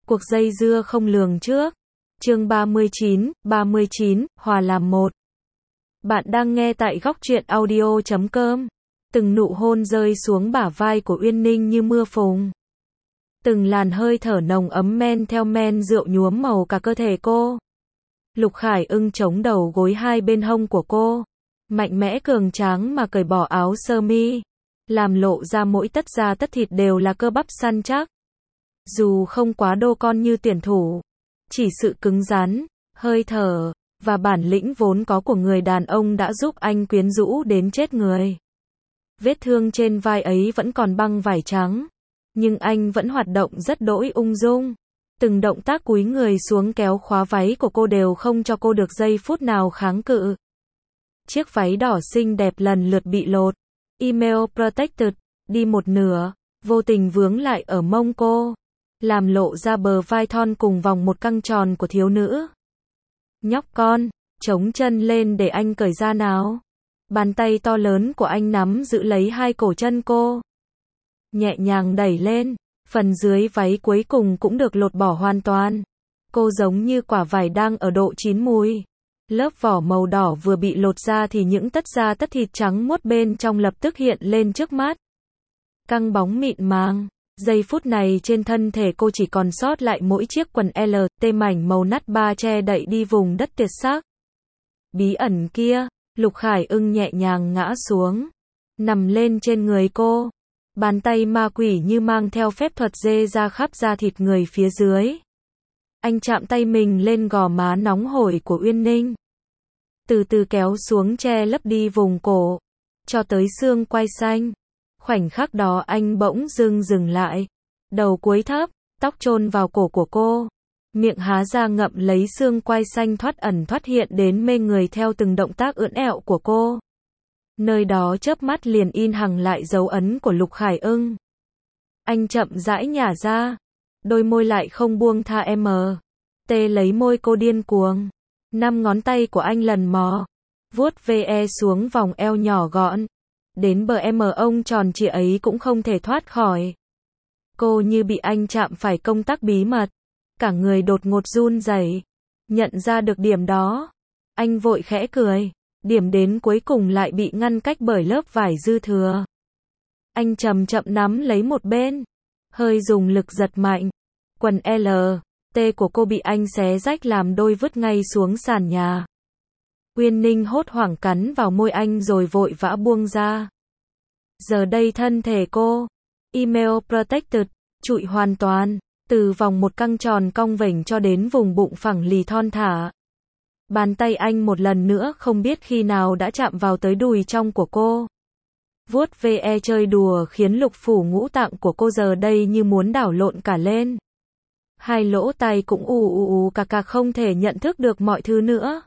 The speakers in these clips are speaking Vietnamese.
Cuộc dây dưa không lường trước. Chương 39, hòa làm một. Bạn đang nghe tại góc truyện audio.com. Từng nụ hôn rơi xuống bả vai của Uyên Ninh như mưa phùn. Từng làn hơi thở nồng ấm men theo men rượu nhuốm màu cả cơ thể cô. Lục Khải Ưng chống đầu gối hai bên hông của cô, mạnh mẽ cường tráng mà cởi bỏ áo sơ mi, làm lộ ra mỗi tấc da tất thịt đều là cơ bắp săn chắc. Dù không quá đô con như tuyển thủ, chỉ sự cứng rắn, hơi thở và bản lĩnh vốn có của người đàn ông đã giúp anh quyến rũ đến chết người. Vết thương trên vai ấy vẫn còn băng vải trắng, nhưng anh vẫn hoạt động rất đỗi ung dung. Từng động tác cúi người xuống kéo khóa váy của cô đều không cho cô được giây phút nào kháng cự. Chiếc váy đỏ xinh đẹp lần lượt bị lột, email protected, đi một nửa, vô tình vướng lại ở mông cô, làm lộ ra bờ vai thon cùng vòng một căng tròn của thiếu nữ. Nhóc con, chống chân lên để anh cởi ra nào. Bàn tay to lớn của anh nắm giữ lấy hai cổ chân cô, nhẹ nhàng đẩy lên, phần dưới váy cuối cùng cũng được lột bỏ hoàn toàn. Cô giống như quả vải đang ở độ chín mùi. Lớp vỏ màu đỏ vừa bị lột ra thì những tấc da tất thịt trắng muốt bên trong lập tức hiện lên trước mắt. Căng bóng mịn màng. Giây phút này trên thân thể cô chỉ còn sót lại mỗi chiếc quần LT mảnh màu nát ba che đậy đi vùng đất tuyệt sắc. Bí ẩn kia, Lục Khải Ưng nhẹ nhàng ngã xuống, nằm lên trên người cô. Bàn tay ma quỷ như mang theo phép thuật dê ra khắp da thịt người phía dưới. Anh chạm tay mình lên gò má nóng hổi của Uyên Ninh, từ từ kéo xuống che lấp đi vùng cổ, cho tới xương quai xanh. Khoảnh khắc đó anh bỗng dưng dừng lại, đầu cúi thấp, tóc chôn vào cổ của cô, miệng há ra ngậm lấy xương quai xanh thoát ẩn thoát hiện đến mê người theo từng động tác ưỡn ẹo của cô. Nơi đó chớp mắt liền in hằn lại dấu ấn của Lục Khải Ưng. Anh chậm rãi nhả ra, đôi môi lại không buông tha tê lấy môi cô điên cuồng. 5 ngón tay của anh lần mò, vuốt ve xuống vòng eo nhỏ gọn, đến bờ ông tròn trịa ấy cũng không thể thoát khỏi. Cô như bị anh chạm phải công tắc bí mật, cả người đột ngột run rẩy. Nhận ra được điểm đó, anh vội khẽ cười. Điểm đến cuối cùng lại bị ngăn cách bởi lớp vải dư thừa. Anh chậm chậm nắm lấy một bên, hơi dùng lực giật mạnh. Quần LT của cô bị anh xé rách làm đôi vứt ngay xuống sàn nhà. Uyên Ninh hốt hoảng cắn vào môi anh rồi vội vã buông ra. Giờ đây thân thể cô, email protected, trụi hoàn toàn, từ vòng một căng tròn cong vểnh cho đến vùng bụng phẳng lì thon thả. Bàn tay anh một lần nữa không biết khi nào đã chạm vào tới đùi trong của cô. Vuốt ve chơi đùa khiến lục phủ ngũ tạng của cô giờ đây như muốn đảo lộn cả lên. Hai lỗ tai cũng ù cà không thể nhận thức được mọi thứ nữa.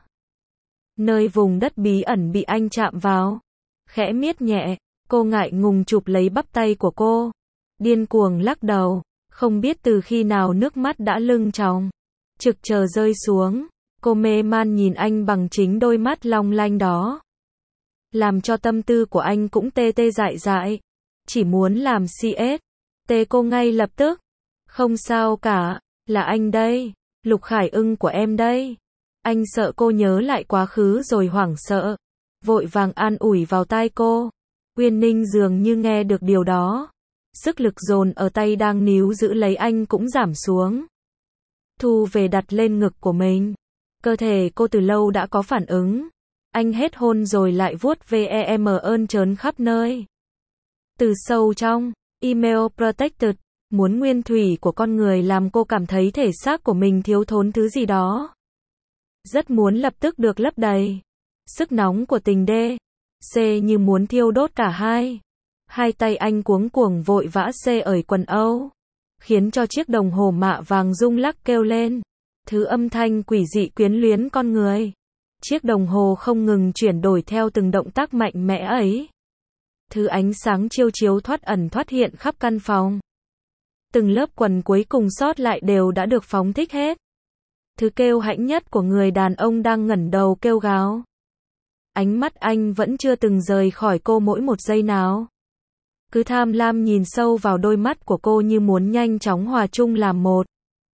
Nơi vùng đất bí ẩn bị anh chạm vào, khẽ miết nhẹ, cô ngại ngùng chụp lấy bắp tay của cô, điên cuồng lắc đầu, không biết từ khi nào nước mắt đã lưng tròng, trực chờ rơi xuống. Cô mê man nhìn anh bằng chính đôi mắt long lanh đó, làm cho tâm tư của anh cũng tê dại, chỉ muốn làm CS. Tê cô ngay lập tức. Không sao cả, là anh đây, Lục Khải Ưng của em đây. Anh sợ cô nhớ lại quá khứ rồi hoảng sợ, vội vàng an ủi vào tai cô. Uyên Ninh dường như nghe được điều đó, sức lực dồn ở tay đang níu giữ lấy anh cũng giảm xuống, thu về đặt lên ngực của mình. Cơ thể cô từ lâu đã có phản ứng. Anh hết hôn rồi lại vuốt ve ơn trớn khắp nơi. Từ sâu trong, email protected, muốn nguyên thủy của con người làm cô cảm thấy thể xác của mình thiếu thốn thứ gì đó. Rất muốn lập tức được lấp đầy. Sức nóng của tình C như muốn thiêu đốt cả hai. Hai tay anh cuống cuồng vội vã ởi quần âu, khiến cho chiếc đồng hồ mạ vàng rung lắc kêu lên. Thứ âm thanh quỷ dị quyến luyến con người. Chiếc đồng hồ không ngừng chuyển đổi theo từng động tác mạnh mẽ ấy. Thứ ánh sáng chiếu chiếu thoát ẩn thoát hiện khắp căn phòng. Từng lớp quần cuối cùng sót lại đều đã được phóng thích hết. Thứ kêu hãnh nhất của người đàn ông đang ngẩng đầu kêu gào. Ánh mắt anh vẫn chưa từng rời khỏi cô mỗi một giây nào. Cứ tham lam nhìn sâu vào đôi mắt của cô như muốn nhanh chóng hòa chung làm một.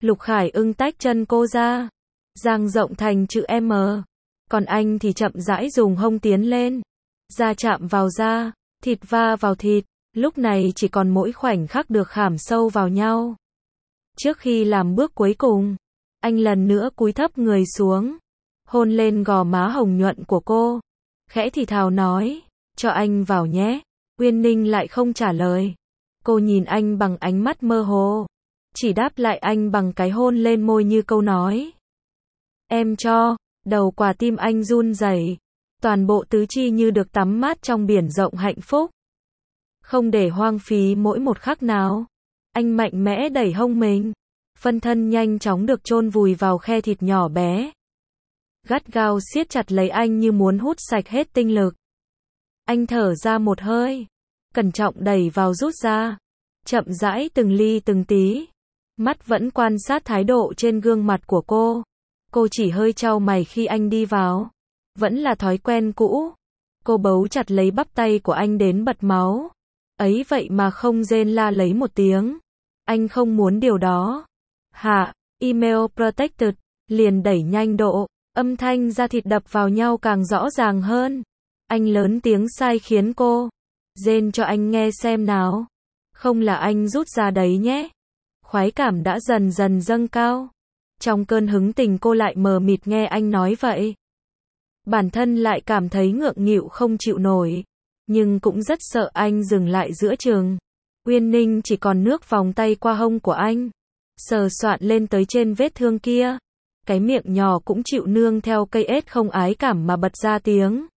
Lục Khải Ưng tách chân cô ra, dang rộng thành chữ M. Còn anh thì chậm rãi dùng hông tiến lên. Da chạm vào da, thịt va vào thịt, lúc này chỉ còn mỗi khoảnh khắc được khảm sâu vào nhau. Trước khi làm bước cuối cùng, anh lần nữa cúi thấp người xuống, hôn lên gò má hồng nhuận của cô, khẽ thì thào nói, cho anh vào nhé. Uyên Ninh lại không trả lời. Cô nhìn anh bằng ánh mắt mơ hồ, chỉ đáp lại anh bằng cái hôn lên môi như câu nói. Em cho. Đầu quả tim anh run rẩy, toàn bộ tứ chi như được tắm mát trong biển rộng hạnh phúc. Không để hoang phí mỗi một khắc nào, anh mạnh mẽ đẩy hông mình, phân thân nhanh chóng được chôn vùi vào khe thịt nhỏ bé. Gắt gao siết chặt lấy anh như muốn hút sạch hết tinh lực. Anh thở ra một hơi, cẩn trọng đẩy vào rút ra, chậm rãi từng ly từng tí, mắt vẫn quan sát thái độ trên gương mặt của cô. Cô chỉ hơi chau mày khi anh đi vào. Vẫn là thói quen cũ. Cô bấu chặt lấy bắp tay của anh đến bật máu. Ấy vậy mà không rên la lấy một tiếng. Anh không muốn điều đó. Hạ, email protected, liền đẩy nhanh độ, âm thanh da thịt đập vào nhau càng rõ ràng hơn. Anh lớn tiếng sai khiến cô. Rên cho anh nghe xem nào. Không là anh rút ra đấy nhé. Khoái cảm đã dần dần dâng cao. Trong cơn hứng tình cô lại mờ mịt nghe anh nói vậy. Bản thân lại cảm thấy ngượng nghịu không chịu nổi. Nhưng cũng rất sợ anh dừng lại giữa chừng. Uyên Ninh chỉ còn nước vòng tay qua hông của anh. Sờ soạn lên tới trên vết thương kia. Cái miệng nhỏ cũng chịu nương theo cây ếch không ái cảm mà bật ra tiếng.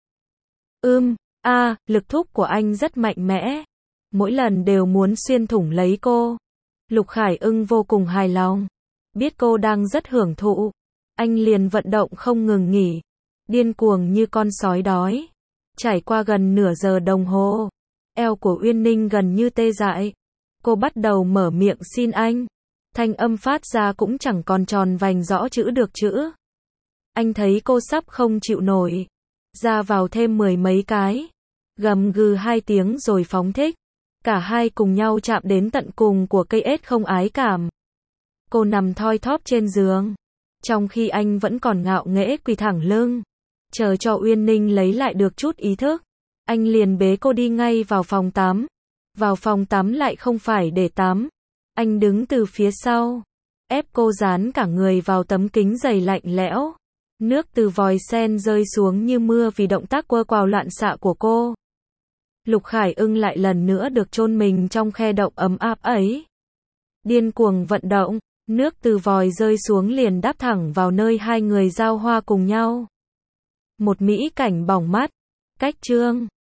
Lực thúc của anh rất mạnh mẽ. Mỗi lần đều muốn xuyên thủng lấy cô. Lục Khải Ưng vô cùng hài lòng. Biết cô đang rất hưởng thụ, anh liền vận động không ngừng nghỉ, điên cuồng như con sói đói. Trải qua gần nửa giờ đồng hồ, eo của Uyên Ninh gần như tê dại. Cô bắt đầu mở miệng xin anh. Thanh âm phát ra cũng chẳng còn tròn vành rõ chữ được chữ. Anh thấy cô sắp không chịu nổi, ra vào thêm 10 mấy cái, gầm gừ 2 tiếng rồi phóng thích. Cả hai cùng nhau chạm đến tận cùng của cây ếch không ái cảm. Cô nằm thoi thóp trên giường, trong khi anh vẫn còn ngạo nghễ quỳ thẳng lưng, chờ cho Uyên Ninh lấy lại được chút ý thức. Anh liền bế cô đi ngay vào phòng tắm. Vào phòng tắm lại không phải để tắm. Anh đứng từ phía sau, ép cô dán cả người vào tấm kính dày lạnh lẽo. Nước từ vòi sen rơi xuống như mưa vì động tác quơ quào loạn xạ của cô. Lục Khải Ưng lại lần nữa được chôn mình trong khe động ấm áp ấy. Điên cuồng vận động, nước từ vòi rơi xuống liền đáp thẳng vào nơi hai người giao hoa cùng nhau. Một mỹ cảnh bỏng mắt. Cách chương